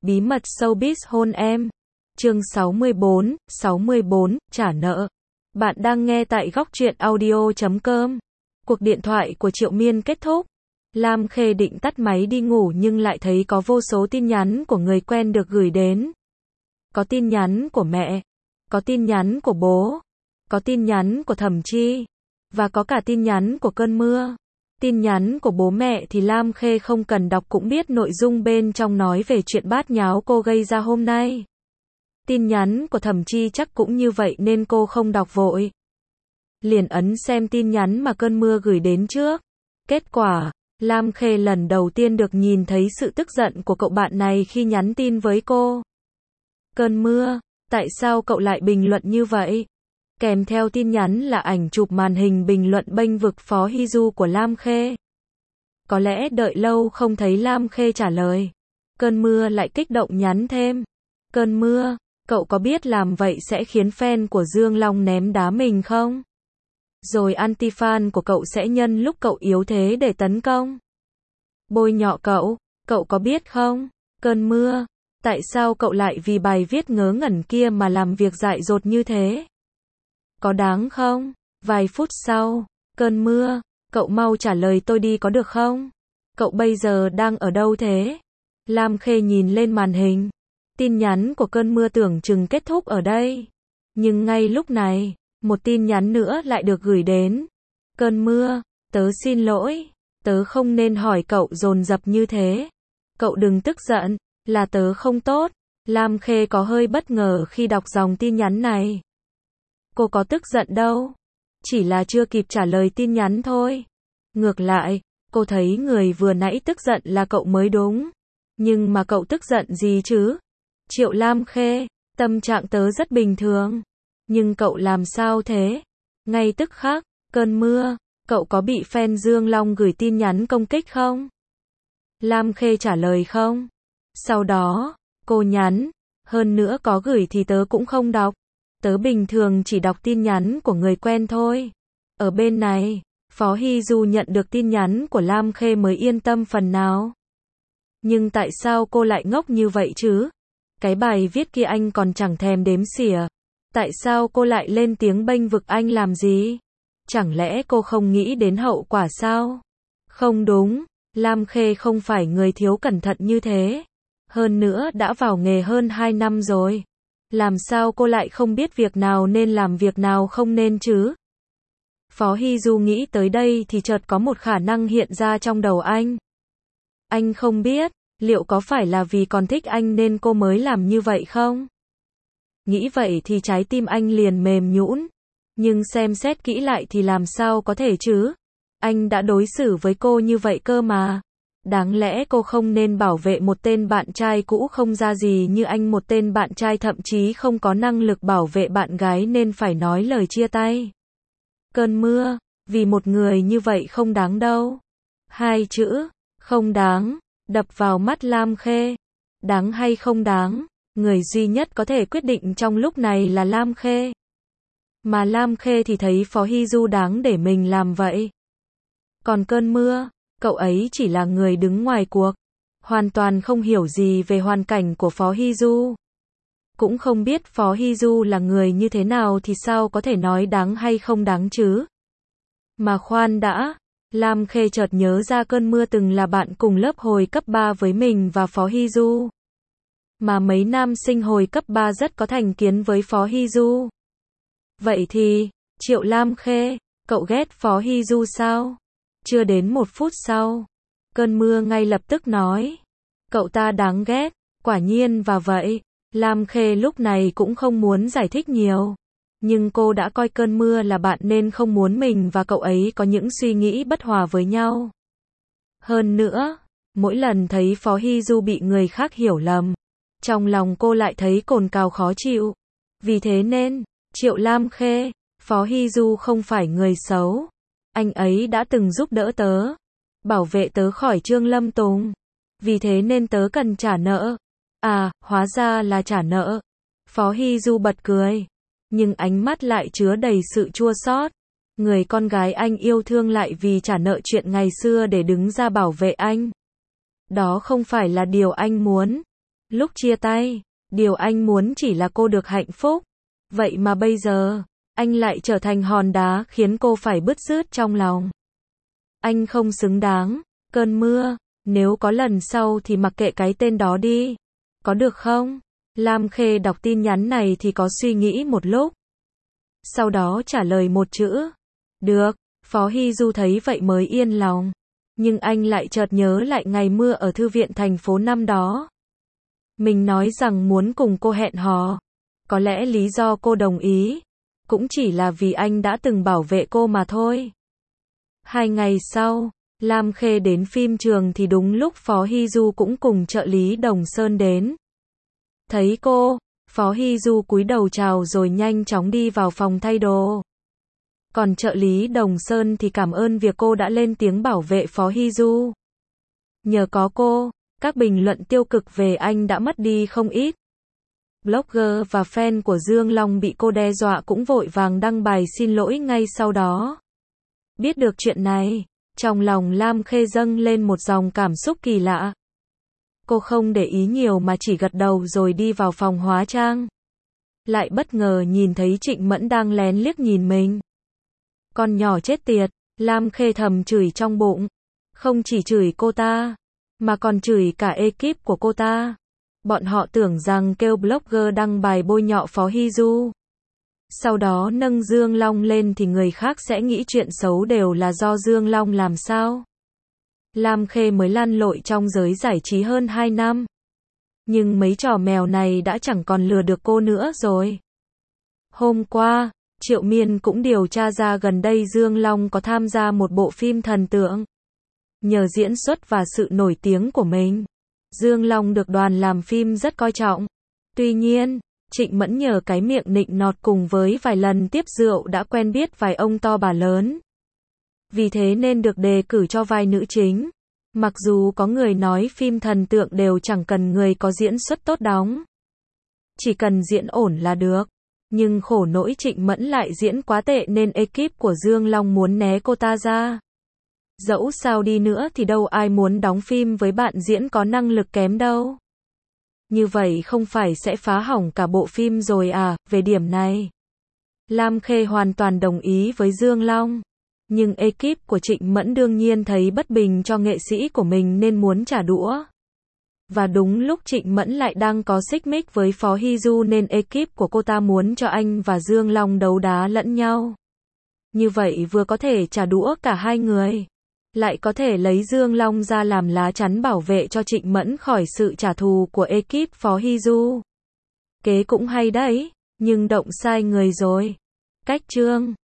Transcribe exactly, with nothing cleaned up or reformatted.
Bí mật showbiz hôn em. Chương sáu mươi bốn, sáu mươi bốn, trả nợ. Bạn đang nghe tại góc truyện audio chấm com. Cuộc điện thoại của Triệu Miên kết thúc. Lam Khê định tắt máy đi ngủ nhưng lại thấy có vô số tin nhắn của người quen được gửi đến. Có tin nhắn của mẹ, có tin nhắn của bố, có tin nhắn của Thẩm Chi, và có cả tin nhắn của Cơn Mưa. Tin nhắn của bố mẹ thì Lam Khê không cần đọc cũng biết nội dung bên trong nói về chuyện bát nháo cô gây ra hôm nay. Tin nhắn của Thẩm Chi chắc cũng như vậy nên cô không đọc vội. Liền ấn xem tin nhắn mà Cơn Mưa gửi đến trước. Kết quả, Lam Khê lần đầu tiên được nhìn thấy sự tức giận của cậu bạn này khi nhắn tin với cô. Cơn Mưa, tại sao cậu lại bình luận như vậy? Kèm theo tin nhắn là ảnh chụp màn hình bình luận bênh vực Phó Hy Du của Lam Khê. Có lẽ đợi lâu không thấy Lam Khê trả lời. Cơn Mưa lại kích động nhắn thêm. Cơn Mưa, cậu có biết làm vậy sẽ khiến fan của Dương Long ném đá mình không? Rồi anti-fan của cậu sẽ nhân lúc cậu yếu thế để tấn công. Bôi nhọ cậu, cậu có biết không? Cơn Mưa, tại sao cậu lại vì bài viết ngớ ngẩn kia mà làm việc dại dột như thế? Có đáng không? Vài phút sau, Cơn Mưa, cậu mau trả lời tôi đi có được không? Cậu bây giờ đang ở đâu thế? Lam Khê nhìn lên màn hình. Tin nhắn của Cơn Mưa tưởng chừng kết thúc ở đây. Nhưng ngay lúc này, một tin nhắn nữa lại được gửi đến. Cơn Mưa, tớ xin lỗi, tớ không nên hỏi cậu dồn dập như thế. Cậu đừng tức giận, là tớ không tốt. Lam Khê có hơi bất ngờ khi đọc dòng tin nhắn này. Cô có tức giận đâu, chỉ là chưa kịp trả lời tin nhắn thôi. Ngược lại, cô thấy người vừa nãy tức giận là cậu mới đúng. Nhưng mà cậu tức giận gì chứ? Triệu Lam Khê, tâm trạng tớ rất bình thường. Nhưng cậu làm sao thế? Ngay tức khắc, Cơn Mưa, cậu có bị fan Dương Long gửi tin nhắn công kích không? Lam Khê trả lời không. Sau đó, cô nhắn, hơn nữa có gửi thì tớ cũng không đọc. Tớ bình thường chỉ đọc tin nhắn của người quen thôi. Ở bên này, Phó Hy Du nhận được tin nhắn của Lam Khê mới yên tâm phần nào. Nhưng tại sao cô lại ngốc như vậy chứ? Cái bài viết kia anh còn chẳng thèm đếm xỉa. Tại sao cô lại lên tiếng bênh vực anh làm gì? Chẳng lẽ cô không nghĩ đến hậu quả sao? Không đúng, Lam Khê không phải người thiếu cẩn thận như thế. Hơn nữa đã vào nghề hơn hai năm rồi. Làm sao cô lại không biết việc nào nên làm việc nào không nên chứ? Phó Hy Du nghĩ tới đây thì chợt có một khả năng hiện ra trong đầu anh. Anh không biết, liệu có phải là vì còn thích anh nên cô mới làm như vậy không? Nghĩ vậy thì trái tim anh liền mềm nhũn. Nhưng xem xét kỹ lại thì làm sao có thể chứ? Anh đã đối xử với cô như vậy cơ mà. Đáng lẽ cô không nên bảo vệ một tên bạn trai cũ không ra gì như anh, một tên bạn trai thậm chí không có năng lực bảo vệ bạn gái nên phải nói lời chia tay. Cơn Mưa, vì một người như vậy không đáng đâu. Hai chữ, không đáng, đập vào mắt Lam Khê. Đáng hay không đáng, người duy nhất có thể quyết định trong lúc này là Lam Khê. Mà Lam Khê thì thấy Phó Hy Du đáng để mình làm vậy. Còn Cơn Mưa, cậu ấy chỉ là người đứng ngoài cuộc, hoàn toàn không hiểu gì về hoàn cảnh của Phó Hy Du. Cũng không biết Phó Hy Du là người như thế nào thì sao có thể nói đáng hay không đáng chứ? Mà khoan đã, Lam Khê chợt nhớ ra Cơn Mưa từng là bạn cùng lớp hồi cấp ba với mình và Phó Hy Du. Mà mấy nam sinh hồi cấp ba rất có thành kiến với Phó Hy Du. Vậy thì, Triệu Lam Khê, cậu ghét Phó Hy Du sao? Chưa đến một phút sau, Cơn Mưa ngay lập tức nói. Cậu ta đáng ghét, quả nhiên và vậy. Lam Khê lúc này cũng không muốn giải thích nhiều. Nhưng cô đã coi Cơn Mưa là bạn nên không muốn mình và cậu ấy có những suy nghĩ bất hòa với nhau. Hơn nữa, mỗi lần thấy Phó Hy Du bị người khác hiểu lầm, trong lòng cô lại thấy cồn cào khó chịu. Vì thế nên, Triệu Lam Khê, Phó Hy Du không phải người xấu. Anh ấy đã từng giúp đỡ tớ, bảo vệ tớ khỏi Trương Lâm Tùng. Vì thế nên tớ cần trả nợ. À, hóa ra là trả nợ. Phó Hy Du bật cười. Nhưng ánh mắt lại chứa đầy sự chua xót. Người con gái anh yêu thương lại vì trả nợ chuyện ngày xưa để đứng ra bảo vệ anh. Đó không phải là điều anh muốn. Lúc chia tay, điều anh muốn chỉ là cô được hạnh phúc. Vậy mà bây giờ, anh lại trở thành hòn đá khiến cô phải bứt rứt trong lòng. Anh không xứng đáng. Cơn mưa, nếu có lần sau thì mặc kệ cái tên đó đi. Có được không? Lam Khê đọc tin nhắn này thì có suy nghĩ một lúc. Sau đó trả lời một chữ. Được. Phó Hy Du thấy vậy mới yên lòng. Nhưng anh lại chợt nhớ lại ngày mưa ở thư viện thành phố năm đó. Mình nói rằng muốn cùng cô hẹn hò. Có lẽ lý do cô đồng ý cũng chỉ là vì anh đã từng bảo vệ cô mà thôi. Hai ngày sau, Lam Khê đến phim trường thì đúng lúc Phó Hy Du cũng cùng trợ lý Đồng Sơn đến. Thấy cô, Phó Hy Du cúi đầu chào rồi nhanh chóng đi vào phòng thay đồ. Còn trợ lý Đồng Sơn thì cảm ơn việc cô đã lên tiếng bảo vệ Phó Hy Du. Nhờ có cô, các bình luận tiêu cực về anh đã mất đi không ít. Blogger và fan của Dương Long bị cô đe dọa cũng vội vàng đăng bài xin lỗi ngay sau đó. Biết được chuyện này, trong lòng Lam Khê dâng lên một dòng cảm xúc kỳ lạ. Cô không để ý nhiều mà chỉ gật đầu rồi đi vào phòng hóa trang. Lại bất ngờ nhìn thấy Trịnh Mẫn đang lén liếc nhìn mình. Con nhỏ chết tiệt, Lam Khê thầm chửi trong bụng. Không chỉ chửi cô ta, mà còn chửi cả ekip của cô ta. Bọn họ tưởng rằng kêu blogger đăng bài bôi nhọ Phó Hy Du. Sau đó nâng Dương Long lên thì người khác sẽ nghĩ chuyện xấu đều là do Dương Long làm sao. Lam Khê mới lăn lội trong giới giải trí hơn hai năm. Nhưng mấy trò mèo này đã chẳng còn lừa được cô nữa rồi. Hôm qua, Triệu Miên cũng điều tra ra gần đây Dương Long có tham gia một bộ phim thần tượng. Nhờ diễn xuất và sự nổi tiếng của mình, Dương Long được đoàn làm phim rất coi trọng. Tuy nhiên, Trịnh Mẫn nhờ cái miệng nịnh nọt cùng với vài lần tiếp rượu đã quen biết vài ông to bà lớn. Vì thế nên được đề cử cho vai nữ chính. Mặc dù có người nói phim thần tượng đều chẳng cần người có diễn xuất tốt đóng. Chỉ cần diễn ổn là được. Nhưng khổ nỗi Trịnh Mẫn lại diễn quá tệ nên ekip của Dương Long muốn né cô ta ra. Dẫu sao đi nữa thì đâu ai muốn đóng phim với bạn diễn có năng lực kém đâu. Như vậy không phải sẽ phá hỏng cả bộ phim rồi à, về điểm này. Lam Khê hoàn toàn đồng ý với Dương Long. Nhưng ekip của Trịnh Mẫn đương nhiên thấy bất bình cho nghệ sĩ của mình nên muốn trả đũa. Và đúng lúc Trịnh Mẫn lại đang có xích mích với Phó Hy Du nên ekip của cô ta muốn cho anh và Dương Long đấu đá lẫn nhau. Như vậy vừa có thể trả đũa cả hai người, lại có thể lấy Dương Long ra làm lá chắn bảo vệ cho Trịnh Mẫn khỏi sự trả thù của ekip Phó Hy Du. Kế cũng hay đấy, nhưng động sai người rồi. Cách chương